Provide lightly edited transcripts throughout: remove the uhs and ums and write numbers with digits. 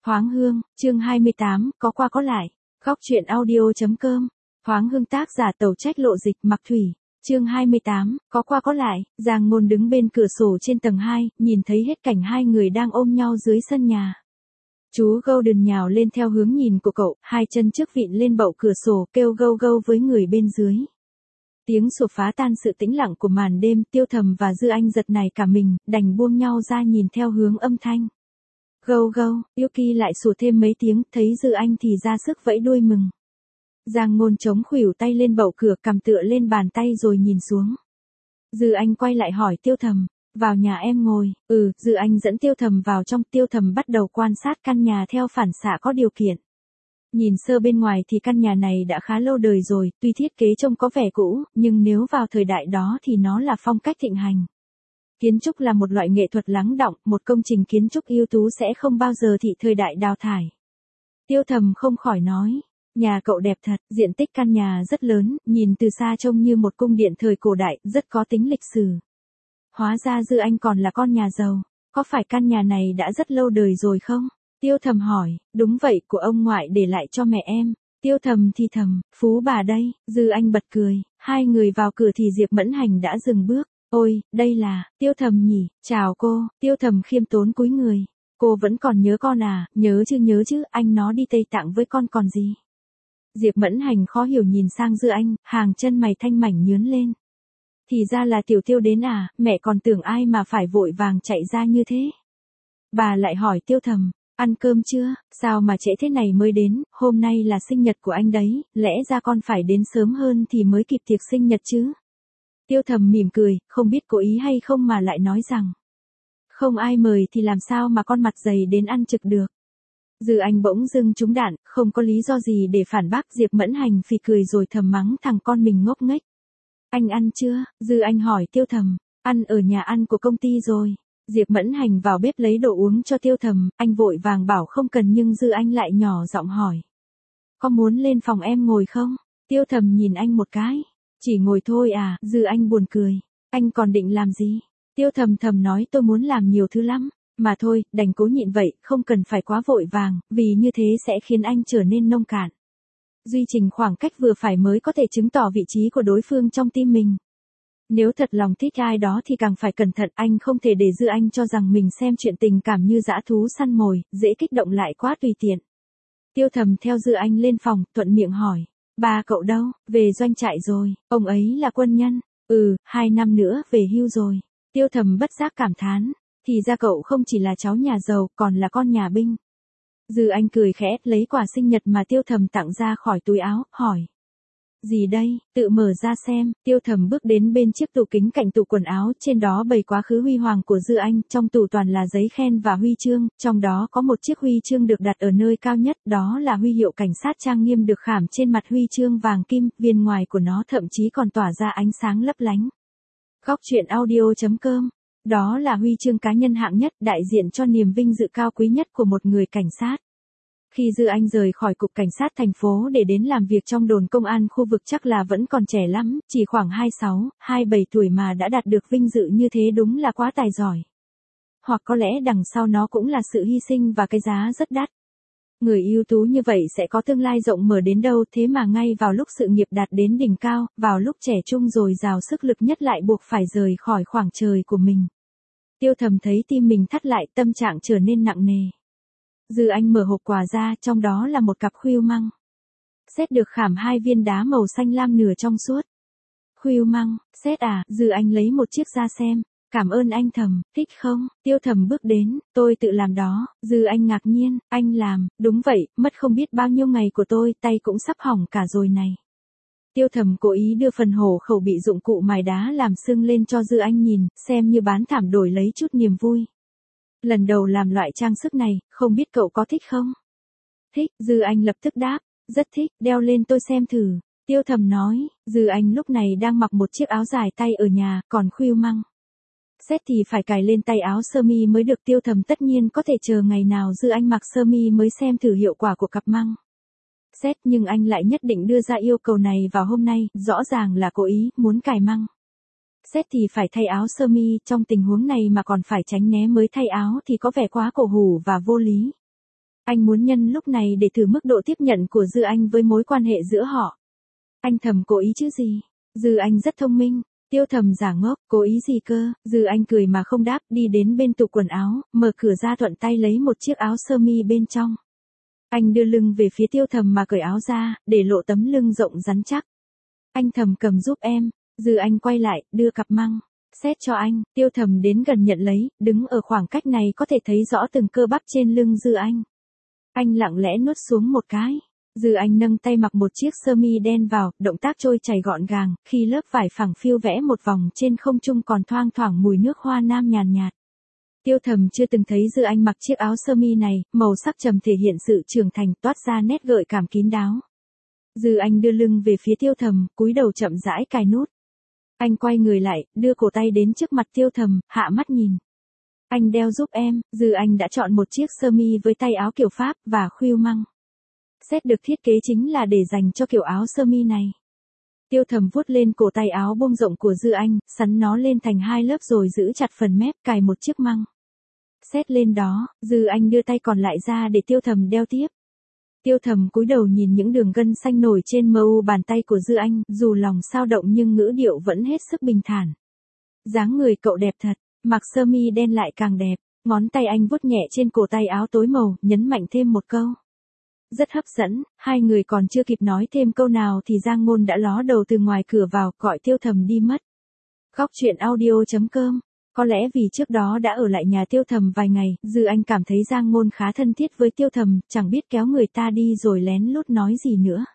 Thoáng Hương, chương 28, có qua có lại. Góc truyện audio.com. Thoáng Hương tác giả Tẩu Trách Lộ Dịch, Mặc Thủy. Chương 28, có qua có lại. Giang Ngôn đứng bên cửa sổ trên tầng 2, nhìn thấy hết cảnh hai người đang ôm nhau dưới sân nhà. Chú Golden nhào lên theo hướng nhìn của cậu, hai chân trước vịn lên bậu cửa sổ, kêu gâu gâu với người bên dưới. Tiếng sụp phá tan sự tĩnh lặng của màn đêm. Tiêu Thầm và Dư Anh giật nảy cả mình, đành buông nhau ra nhìn theo hướng âm thanh. Gâu gâu, Yuki lại sủa thêm mấy tiếng, thấy Dư Anh thì ra sức vẫy đuôi mừng. Giang Ngôn chống khuỷu tay lên bậu cửa, cầm tựa lên bàn tay rồi nhìn xuống. Dư Anh quay lại hỏi Tiêu Thầm, vào nhà em ngồi. Dư Anh dẫn Tiêu Thầm vào trong. Tiêu Thầm bắt đầu quan sát căn nhà theo phản xạ có điều kiện. Nhìn sơ bên ngoài thì căn nhà này đã khá lâu đời rồi, tuy thiết kế trông có vẻ cũ, nhưng nếu vào thời đại đó thì nó là phong cách thịnh hành. Kiến trúc là một loại nghệ thuật lắng đọng, một công trình kiến trúc ưu tú sẽ không bao giờ thị thời đại đào thải. Tiêu Thầm không khỏi nói, nhà cậu đẹp thật. Diện tích căn nhà rất lớn, nhìn từ xa trông như một cung điện thời cổ đại, rất có tính lịch sử. Hóa ra Dư Anh còn là con nhà giàu, có phải căn nhà này đã rất lâu đời rồi không? Tiêu Thầm hỏi, đúng vậy, của ông ngoại để lại cho mẹ em. Tiêu Thầm thì thầm, phú bà đây. Dư Anh bật cười, hai người vào cửa thì Diệp Mẫn Hành đã dừng bước. Ôi, đây là, Tiêu Thầm nhỉ, chào cô. Tiêu Thầm khiêm tốn cúi người. Cô vẫn còn nhớ con à? Nhớ chứ, anh nó đi Tây Tạng với con còn gì. Diệp Mẫn Hành khó hiểu nhìn sang Dư Anh, hàng chân mày thanh mảnh nhướn lên. Thì ra là Tiểu Tiêu đến à, mẹ còn tưởng ai mà phải vội vàng chạy ra như thế. Bà lại hỏi Tiêu Thầm, ăn cơm chưa, sao mà trễ thế này mới đến, hôm nay là sinh nhật của anh đấy, lẽ ra con phải đến sớm hơn thì mới kịp tiệc sinh nhật chứ. Tiêu Thầm mỉm cười, không biết cố ý hay không mà lại nói rằng, không ai mời thì làm sao mà con mặt dày đến ăn trực được. Dư Anh bỗng dưng trúng đạn, không có lý do gì để phản bác. Diệp Mẫn Hành phì cười rồi thầm mắng thằng con mình ngốc nghếch. Anh ăn chưa? Dư Anh hỏi Tiêu Thầm. Ăn ở nhà ăn của công ty rồi. Diệp Mẫn Hành vào bếp lấy đồ uống cho Tiêu Thầm, anh vội vàng bảo không cần nhưng Dư Anh lại nhỏ giọng hỏi. Có muốn lên phòng em ngồi không? Tiêu Thầm nhìn anh một cái. Chỉ ngồi thôi à? Dư Anh buồn cười. Anh còn định làm gì? Tiêu Thầm nói tôi muốn làm nhiều thứ lắm. Mà thôi, đành cố nhịn vậy, không cần phải quá vội vàng, vì như thế sẽ khiến anh trở nên nông cạn. Duy trì khoảng cách vừa phải mới có thể chứng tỏ vị trí của đối phương trong tim mình. Nếu thật lòng thích ai đó thì càng phải cẩn thận, anh không thể để Dư Anh cho rằng mình xem chuyện tình cảm như dã thú săn mồi, dễ kích động lại quá tùy tiện. Tiêu Thầm theo Dư Anh lên phòng, thuận miệng hỏi, ba cậu đâu? Về doanh trại rồi, ông ấy là quân nhân. 2 năm nữa về hưu rồi. Tiêu Thầm bất giác cảm thán. Thì ra cậu không chỉ là cháu nhà giàu, còn là con nhà binh. Dư Anh cười khẽ, lấy quà sinh nhật mà Tiêu Thầm tặng ra khỏi túi áo, hỏi. Gì đây, tự mở ra xem. Tiêu Thầm bước đến bên chiếc tủ kính cạnh tủ quần áo, trên đó bày quá khứ huy hoàng của Dư Anh, trong tủ toàn là giấy khen và huy chương, trong đó có một chiếc huy chương được đặt ở nơi cao nhất, đó là huy hiệu cảnh sát trang nghiêm được khảm trên mặt huy chương vàng kim, viên ngoài của nó thậm chí còn tỏa ra ánh sáng lấp lánh. Góc truyện audio.com. Đó là huy chương cá nhân hạng nhất, đại diện cho niềm vinh dự cao quý nhất của một người cảnh sát. Khi Dư Anh rời khỏi cục cảnh sát thành phố để đến làm việc trong đồn công an khu vực chắc là vẫn còn trẻ lắm, chỉ khoảng 26, 27 tuổi mà đã đạt được vinh dự như thế đúng là quá tài giỏi. Hoặc có lẽ đằng sau nó cũng là sự hy sinh và cái giá rất đắt. Người ưu tú như vậy sẽ có tương lai rộng mở đến đâu, thế mà ngay vào lúc sự nghiệp đạt đến đỉnh cao, vào lúc trẻ trung dồi dào sức lực nhất lại buộc phải rời khỏi khoảng trời của mình. Tiêu Thầm thấy tim mình thắt lại, tâm trạng trở nên nặng nề. Dư Anh mở hộp quà ra, trong đó là một cặp khuỷu măng. Xét được khảm 2 viên đá màu xanh lam nửa trong suốt. Khuỷu măng, xét à? Dư Anh lấy một chiếc ra xem. Cảm ơn anh Thầm, thích không? Tiêu Thầm bước đến, tôi tự làm đó. Dư Anh ngạc nhiên, anh làm? Đúng vậy, mất không biết bao nhiêu ngày của tôi, tay cũng sắp hỏng cả rồi này. Tiêu Thầm cố ý đưa phần hổ khẩu bị dụng cụ mài đá làm sưng lên cho Dư Anh nhìn, xem như bán thảm đổi lấy chút niềm vui. Lần đầu làm loại trang sức này, không biết cậu có thích không? Thích, Dư Anh lập tức đáp, rất thích, đeo lên tôi xem thử. Tiêu Thầm nói, Dư Anh lúc này đang mặc một chiếc áo dài tay ở nhà, còn khuỷu măng. Xét thì phải cài lên tay áo sơ mi mới được. Tiêu Thầm tất nhiên có thể chờ ngày nào Dư Anh mặc sơ mi mới xem thử hiệu quả của cặp măng. Xét nhưng anh lại nhất định đưa ra yêu cầu này vào hôm nay, rõ ràng là cố ý, muốn cài măng. Xét thì phải thay áo sơ mi, trong tình huống này mà còn phải tránh né mới thay áo thì có vẻ quá cổ hủ và vô lý. Anh muốn nhân lúc này để thử mức độ tiếp nhận của Dư Anh với mối quan hệ giữa họ. Anh thầm cố ý chứ gì? Dư Anh rất thông minh. Tiêu Thầm giả ngốc, cố ý gì cơ? Dư Anh cười mà không đáp, đi đến bên tủ quần áo, mở cửa ra thuận tay lấy một chiếc áo sơ mi bên trong. Anh đưa lưng về phía Tiêu Thầm mà cởi áo ra, để lộ tấm lưng rộng rắn chắc. Anh Thầm cầm giúp em. Dư Anh quay lại, đưa cặp măng xét cho anh. Tiêu Thầm đến gần nhận lấy, đứng ở khoảng cách này có thể thấy rõ từng cơ bắp trên lưng Dư Anh. Anh lặng lẽ nuốt xuống một cái. Dư Anh nâng tay mặc một chiếc sơ mi đen vào, động tác trôi chảy gọn gàng, khi lớp vải phẳng phiu vẽ một vòng trên không trung còn thoang thoảng mùi nước hoa nam nhàn nhạt. Tiêu Thầm chưa từng thấy Dư Anh mặc chiếc áo sơ mi này, màu sắc trầm thể hiện sự trưởng thành, toát ra nét gợi cảm kín đáo. Dư Anh đưa lưng về phía Tiêu Thầm, cúi đầu chậm rãi cài nút. Anh quay người lại, đưa cổ tay đến trước mặt Tiêu Thầm, hạ mắt nhìn. Anh đeo giúp em. Dư Anh đã chọn một chiếc sơ mi với tay áo kiểu Pháp và khuỷu măng xét được thiết kế chính là để dành cho kiểu áo sơ mi này. Tiêu Thầm vuốt lên cổ tay áo buông rộng của Dư Anh, sắn nó lên thành 2 lớp rồi giữ chặt phần mép, cài một chiếc măng xét lên đó. Dư Anh đưa tay còn lại ra để Tiêu Thầm đeo tiếp. Tiêu Thầm cúi đầu nhìn những đường gân xanh nổi trên mu bàn tay của Dư Anh, dù lòng sao động nhưng ngữ điệu vẫn hết sức bình thản. Dáng người cậu đẹp thật, mặc sơ mi đen lại càng đẹp. Ngón tay anh vuốt nhẹ trên cổ tay áo tối màu, nhấn mạnh thêm một câu. Rất hấp dẫn. Hai người còn chưa kịp nói thêm câu nào thì Giang Ngôn đã ló đầu từ ngoài cửa vào, gọi Tiêu Thầm đi mất. Góc truyện audio.com. Có lẽ vì trước đó đã ở lại nhà Tiêu Thầm vài ngày, Dư Anh cảm thấy Giang Ngôn khá thân thiết với Tiêu Thầm, chẳng biết kéo người ta đi rồi lén lút nói gì nữa.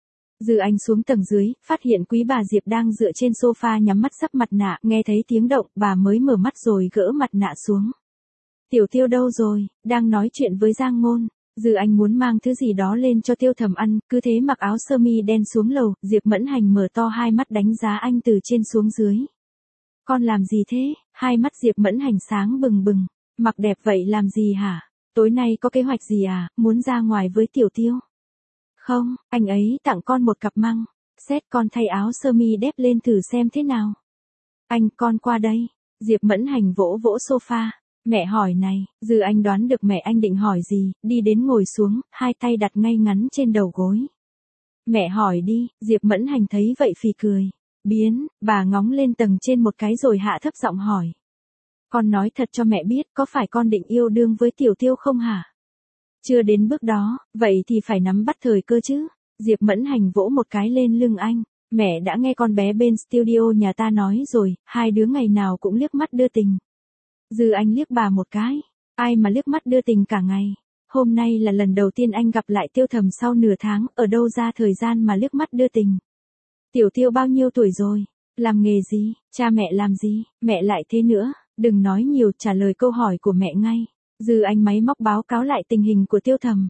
Dư Anh xuống tầng dưới, phát hiện Quý bà Diệp đang dựa trên sofa nhắm mắt sắp mặt nạ, nghe thấy tiếng động, bà mới mở mắt rồi gỡ mặt nạ xuống. Tiểu Tiêu đâu rồi? Đang nói chuyện với Giang Ngôn. Dư Anh muốn mang thứ gì đó lên cho Tiêu Thầm ăn, cứ thế mặc áo sơ mi đen xuống lầu. Diệp Mẫn Hành mở to hai mắt đánh giá anh từ trên xuống dưới. Con làm gì thế? Hai mắt Diệp Mẫn Hành sáng bừng bừng. Mặc đẹp vậy làm gì hả? Tối nay có kế hoạch gì à? Muốn ra ngoài với Tiểu Tiêu? Không, anh ấy tặng con một cặp măng xét, con thay áo sơ mi đép lên thử xem thế nào. Anh, con qua đây. Diệp Mẫn Hành vỗ vỗ sofa. Mẹ hỏi này. Dư Anh đoán được mẹ anh định hỏi gì, đi đến ngồi xuống, hai tay đặt ngay ngắn trên đầu gối. Mẹ hỏi đi. Diệp Mẫn Hành thấy vậy phì cười. Biến, bà ngóng lên tầng trên một cái rồi hạ thấp giọng hỏi. Con nói thật cho mẹ biết, có phải con định yêu đương với Tiểu Tiêu không hả? Chưa đến bước đó, vậy thì phải nắm bắt thời cơ chứ. Diệp Mẫn Hành vỗ một cái lên lưng anh. Mẹ đã nghe con bé bên studio nhà ta nói rồi, hai đứa ngày nào cũng liếc mắt đưa tình. Dư Anh liếc bà một cái. Ai mà liếc mắt đưa tình cả ngày. Hôm nay là lần đầu tiên anh gặp lại Tiêu Thầm sau nửa tháng, ở đâu ra thời gian mà liếc mắt đưa tình. Tiểu Tiêu bao nhiêu tuổi rồi? Làm nghề gì? Cha mẹ làm gì? Mẹ lại thế nữa. Đừng nói nhiều, trả lời câu hỏi của mẹ ngay. Dư Anh máy móc báo cáo lại tình hình của Tiêu Thầm.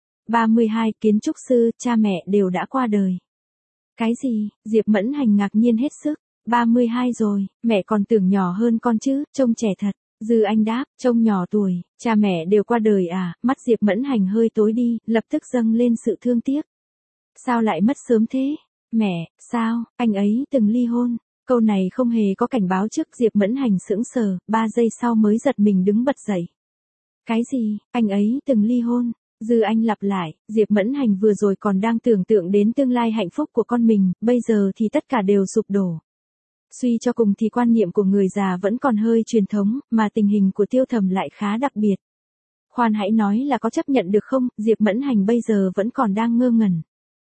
32, kiến trúc sư, cha mẹ đều đã qua đời. Cái gì? Diệp Mẫn Hành ngạc nhiên hết sức. 32 rồi, mẹ còn tưởng nhỏ hơn con chứ, trông trẻ thật. Dư Anh đáp, trông nhỏ tuổi, cha mẹ đều qua đời à? Mắt Diệp Mẫn Hành hơi tối đi, lập tức dâng lên sự thương tiếc. Sao lại mất sớm thế? Mẹ, sao, anh ấy từng ly hôn? Câu này không hề có cảnh báo trước. Diệp Mẫn Hành sững sờ, 3 giây sau mới giật mình đứng bật dậy. Cái gì, anh ấy từng ly hôn? Dư Anh lặp lại. Diệp Mẫn Hành vừa rồi còn đang tưởng tượng đến tương lai hạnh phúc của con mình, bây giờ thì tất cả đều sụp đổ. Suy cho cùng thì quan niệm của người già vẫn còn hơi truyền thống, mà tình hình của Tiêu Thầm lại khá đặc biệt. Khoan hãy nói là có chấp nhận được không? Diệp Mẫn Hành bây giờ vẫn còn đang ngơ ngẩn.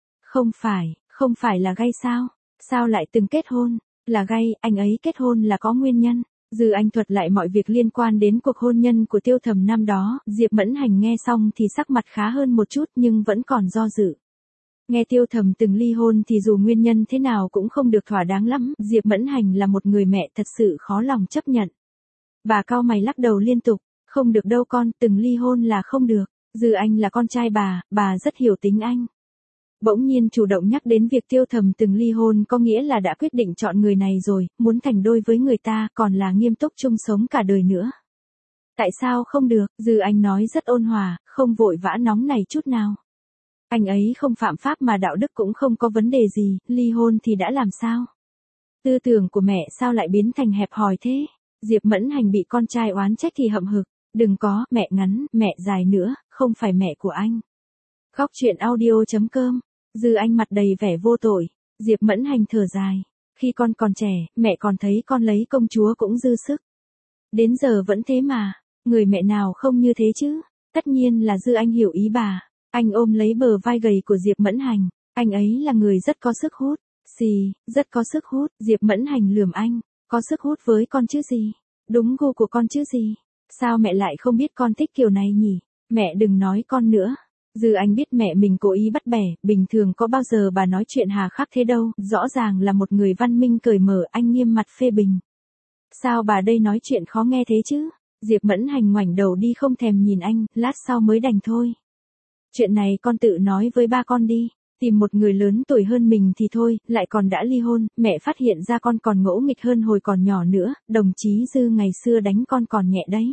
Không phải là gay sao? Sao lại từng kết hôn? Là gay, anh ấy kết hôn là có nguyên nhân. Dư Anh thuật lại mọi việc liên quan đến cuộc hôn nhân của Tiêu Thầm năm đó. Diệp Mẫn Hành nghe xong thì sắc mặt khá hơn một chút nhưng vẫn còn do dự. Nghe Tiêu Thầm từng ly hôn thì dù nguyên nhân thế nào cũng không được thỏa đáng lắm. Diệp Mẫn Hành là một người mẹ thật sự khó lòng chấp nhận. Bà cau mày lắc đầu liên tục. Không được đâu con, từng ly hôn là không được. Dư Anh là con trai bà rất hiểu tính anh. Bỗng nhiên chủ động nhắc đến việc Tiêu Thầm từng ly hôn có nghĩa là đã quyết định chọn người này rồi, muốn thành đôi với người ta, còn là nghiêm túc chung sống cả đời nữa. Tại sao không được? Dư Anh nói rất ôn hòa, không vội vã nóng này chút nào. Anh ấy không phạm pháp mà đạo đức cũng không có vấn đề gì, ly hôn thì đã làm sao? Tư tưởng của mẹ sao lại biến thành hẹp hòi thế? Diệp Mẫn Hành bị con trai oán trách thì hậm hực. Đừng có, mẹ ngắn, mẹ dài nữa, không phải mẹ của anh. Khóc chuyện audio.com. Dư Anh mặt đầy vẻ vô tội. Diệp Mẫn Hành thở dài. Khi con còn trẻ, mẹ còn thấy con lấy công chúa cũng dư sức. Đến giờ vẫn thế mà. Người mẹ nào không như thế chứ? Tất nhiên là Dư Anh hiểu ý bà. Anh ôm lấy bờ vai gầy của Diệp Mẫn Hành. Anh ấy là người rất có sức hút. Xì, rất có sức hút. Diệp Mẫn Hành lườm anh. Có sức hút với con chứ gì? Đúng gu của con chứ gì? Sao mẹ lại không biết con thích kiểu này nhỉ? Mẹ đừng nói con nữa. Dư Anh biết mẹ mình cố ý bắt bẻ, bình thường có bao giờ bà nói chuyện hà khắc thế đâu, rõ ràng là một người văn minh cởi mở. Anh nghiêm mặt phê bình. Sao bà đây nói chuyện khó nghe thế chứ? Diệp Mẫn Hành ngoảnh đầu đi không thèm nhìn anh, lát sau mới đành thôi. Chuyện này con tự nói với ba con đi. Tìm một người lớn tuổi hơn mình thì thôi, lại còn đã ly hôn, mẹ phát hiện ra con còn ngỗ nghịch hơn hồi còn nhỏ nữa, đồng chí Dư ngày xưa đánh con còn nhẹ đấy.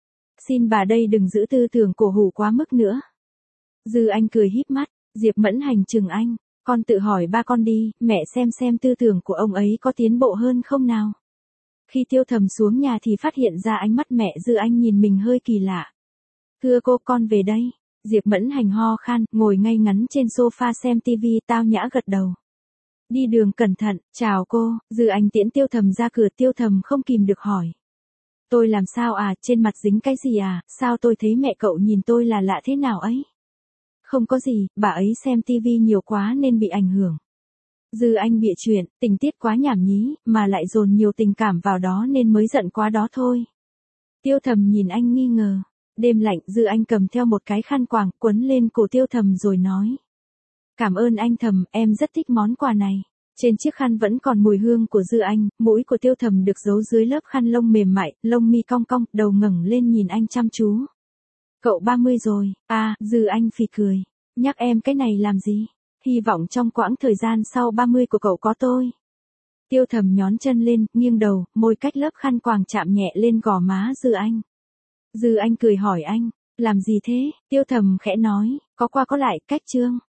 Xin bà đây đừng giữ tư tưởng cổ hủ quá mức nữa. Dư Anh cười híp mắt, Diệp Mẫn Hành chừng anh, con tự hỏi ba con đi, mẹ xem tư tưởng của ông ấy có tiến bộ hơn không nào. Khi Tiêu Thầm xuống nhà thì phát hiện ra ánh mắt mẹ Dư Anh nhìn mình hơi kỳ lạ. Thưa cô, con về đây. Diệp Mẫn Hành ho khan, ngồi ngay ngắn trên sofa xem tivi, tao nhã gật đầu. Đi đường cẩn thận, chào cô. Dư Anh tiễn Tiêu Thầm ra cửa. Tiêu Thầm không kìm được hỏi. Tôi làm sao à, trên mặt dính cái gì à, sao tôi thấy mẹ cậu nhìn tôi là lạ thế nào ấy? Không có gì, bà ấy xem tivi nhiều quá nên bị ảnh hưởng. Dư Anh bịa chuyện, tình tiết quá nhảm nhí, mà lại dồn nhiều tình cảm vào đó nên mới giận quá đó thôi. Tiêu Thầm nhìn anh nghi ngờ. Đêm lạnh, Dư Anh cầm theo một cái khăn quàng, quấn lên cổ Tiêu Thầm rồi nói. Cảm ơn anh Thầm, em rất thích món quà này. Trên chiếc khăn vẫn còn mùi hương của Dư Anh, mũi của Tiêu Thầm được giấu dưới lớp khăn lông mềm mại, lông mi cong cong, đầu ngẩng lên nhìn anh chăm chú. Cậu 30 rồi, à, Dư Anh phì cười. Nhắc em cái này làm gì? Hy vọng trong quãng thời gian sau 30 của cậu có tôi. Tiêu Thầm nhón chân lên, nghiêng đầu, môi cách lớp khăn quàng chạm nhẹ lên gò má Dư Anh. Dư Anh cười hỏi anh, làm gì thế? Tiêu Thầm khẽ nói, có qua có lại, cách chương.